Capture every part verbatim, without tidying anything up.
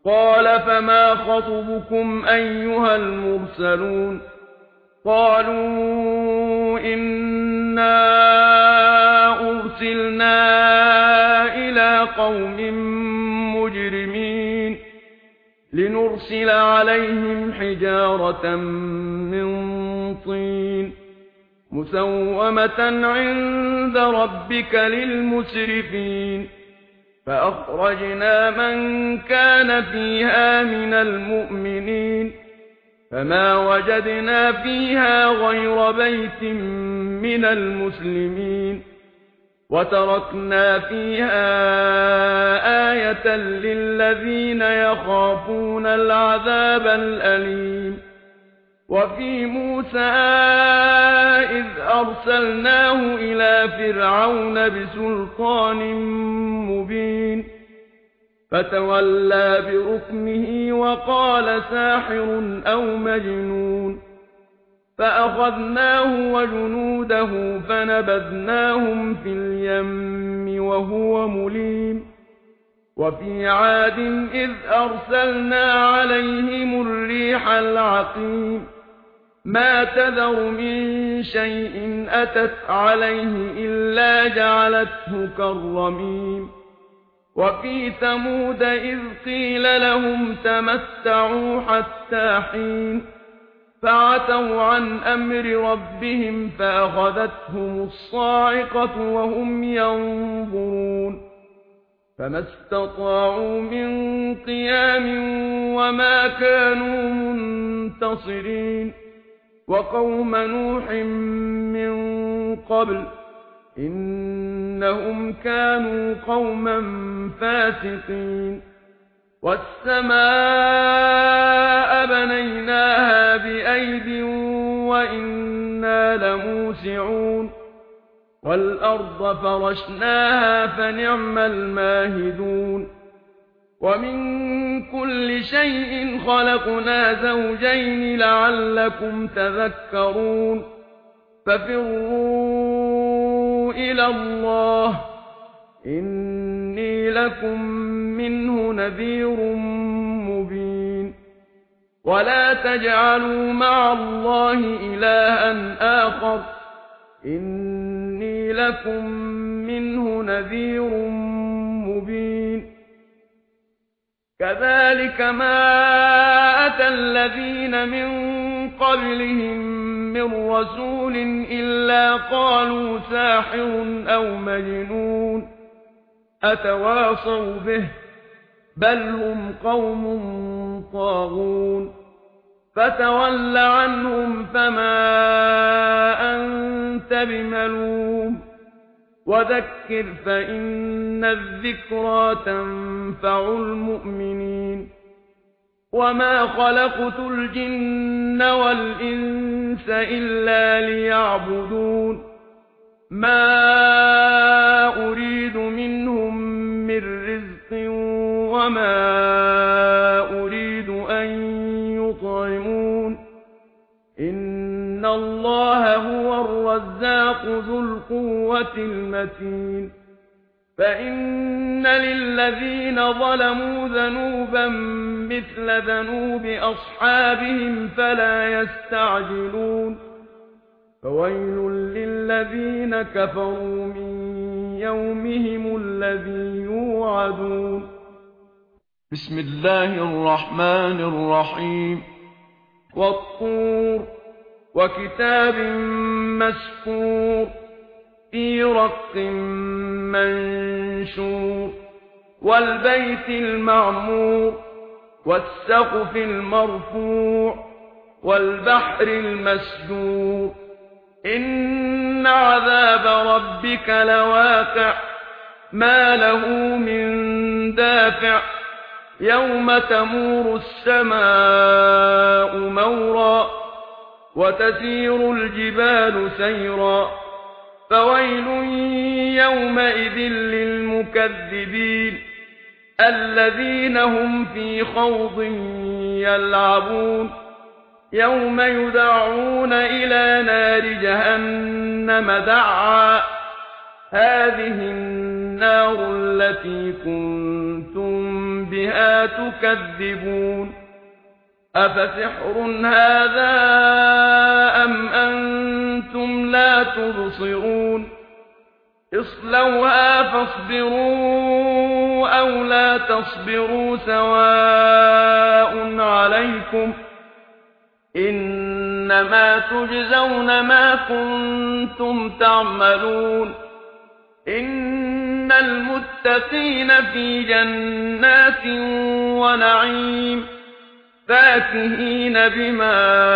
قال فما خطبكم أيها المرسلون قالوا إنا أرسلنا إلى قوم مجرمين لنرسل عليهم حجارة من طين مسومة عند ربك للمسرفين فأخرجنا من كان فيها من المؤمنين فما وجدنا فيها غير بيت من المسلمين وتركنا فيها آية للذين يخافون العذاب الأليم وفي موسى إذ أرسلناه إلى فرعون بسلطان مبين فتولى بركنه وقال ساحر أو مجنون فأخذناه وجنوده فنبذناهم في اليم وهو مليم وفي عاد إذ أرسلنا عليهم الريح العقيم ما تذر من شيء أتت عليه إلا جعلته كالرميم وفي ثمود إذ قيل لهم تمتعوا حتى حين فعتوا عن أمر ربهم فأخذتهم الصاعقة وهم ينظرون فما استطاعوا من قيام وما كانوا منتصرين وقوم نوح من قبل إنهم كانوا قوما فاسقين والسماء بنيناها بأيد وإنا لموسعون والأرض فرشناها فنعم الماهدون ومن كل شيء خلقنا زوجين لعلكم تذكرون ففروا إلى الله إني لكم منه نذير مبين ولا تجعلوا مع الله إلها آخر إني لكم منه نذير مبين كذلك ما أتى الذين من قبلهم من رسول إلا قالوا ساحر أو مجنون أتواصوا به بل هم قوم طاغون فتول عنهم فما أنت بملوم وذكر فإن الذكرى تنفع المؤمنين وما خلقت الجن والإنس إلا ليعبدون ما أريد منهم من رزق وما أريد أن يطعمون إن الله هو الرزاق ذو القوة المتين فإن للذين ظلموا ذنوبا مثل ذنوب أصحابهم فلا يستعجلون فويل للذين كفروا من يومهم الذي يوعدون بسم الله الرحمن الرحيم والطور وكتاب مسكور في رق منشور والبيت المعمور والسقف المرفوع والبحر المسجور إن عذاب ربك لواقع ما له من دافع يوم تمور السماء مورا وتسير الجبال سيرا فويل يومئذ للمكذبين الذين هم في خوض يلعبون يوم يدعون إلى نار جهنم دعا هذه النار التي كنتم بها تكذبون أفسحر هذا أم أنتم لا تبصرون اصلوها فاصبروا أو لا تصبروا سواء عليكم إنما تجزون ما كنتم تعملون إن المتقين في جنات ونعيم فاكهين بما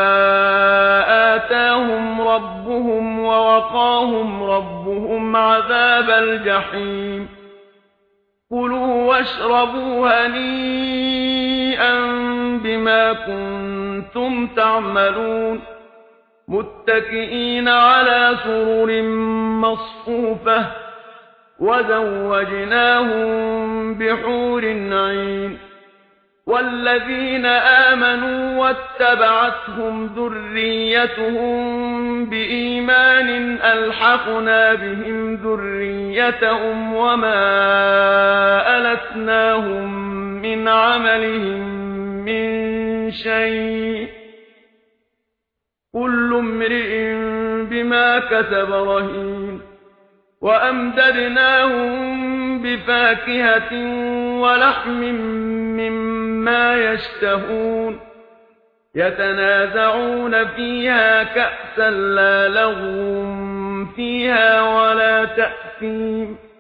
آتاهم ربهم ووقاهم ربهم عذاب الجحيم كلوا واشربوا هنيئا بما كنتم تعملون متكئين على سرر مصفوفة وزوجناهم بحور عين والذين آمنوا واتبعتهم ذريتهم بإيمان ألحقنا بهم ذريتهم وما ألتناهم من عملهم من شيء كل امرئ بما كسب رهين وأمددناهم بفاكهة ولحم مما يشتهون يتنازعون فيها كأسا لا لغو فيها ولا تأثيم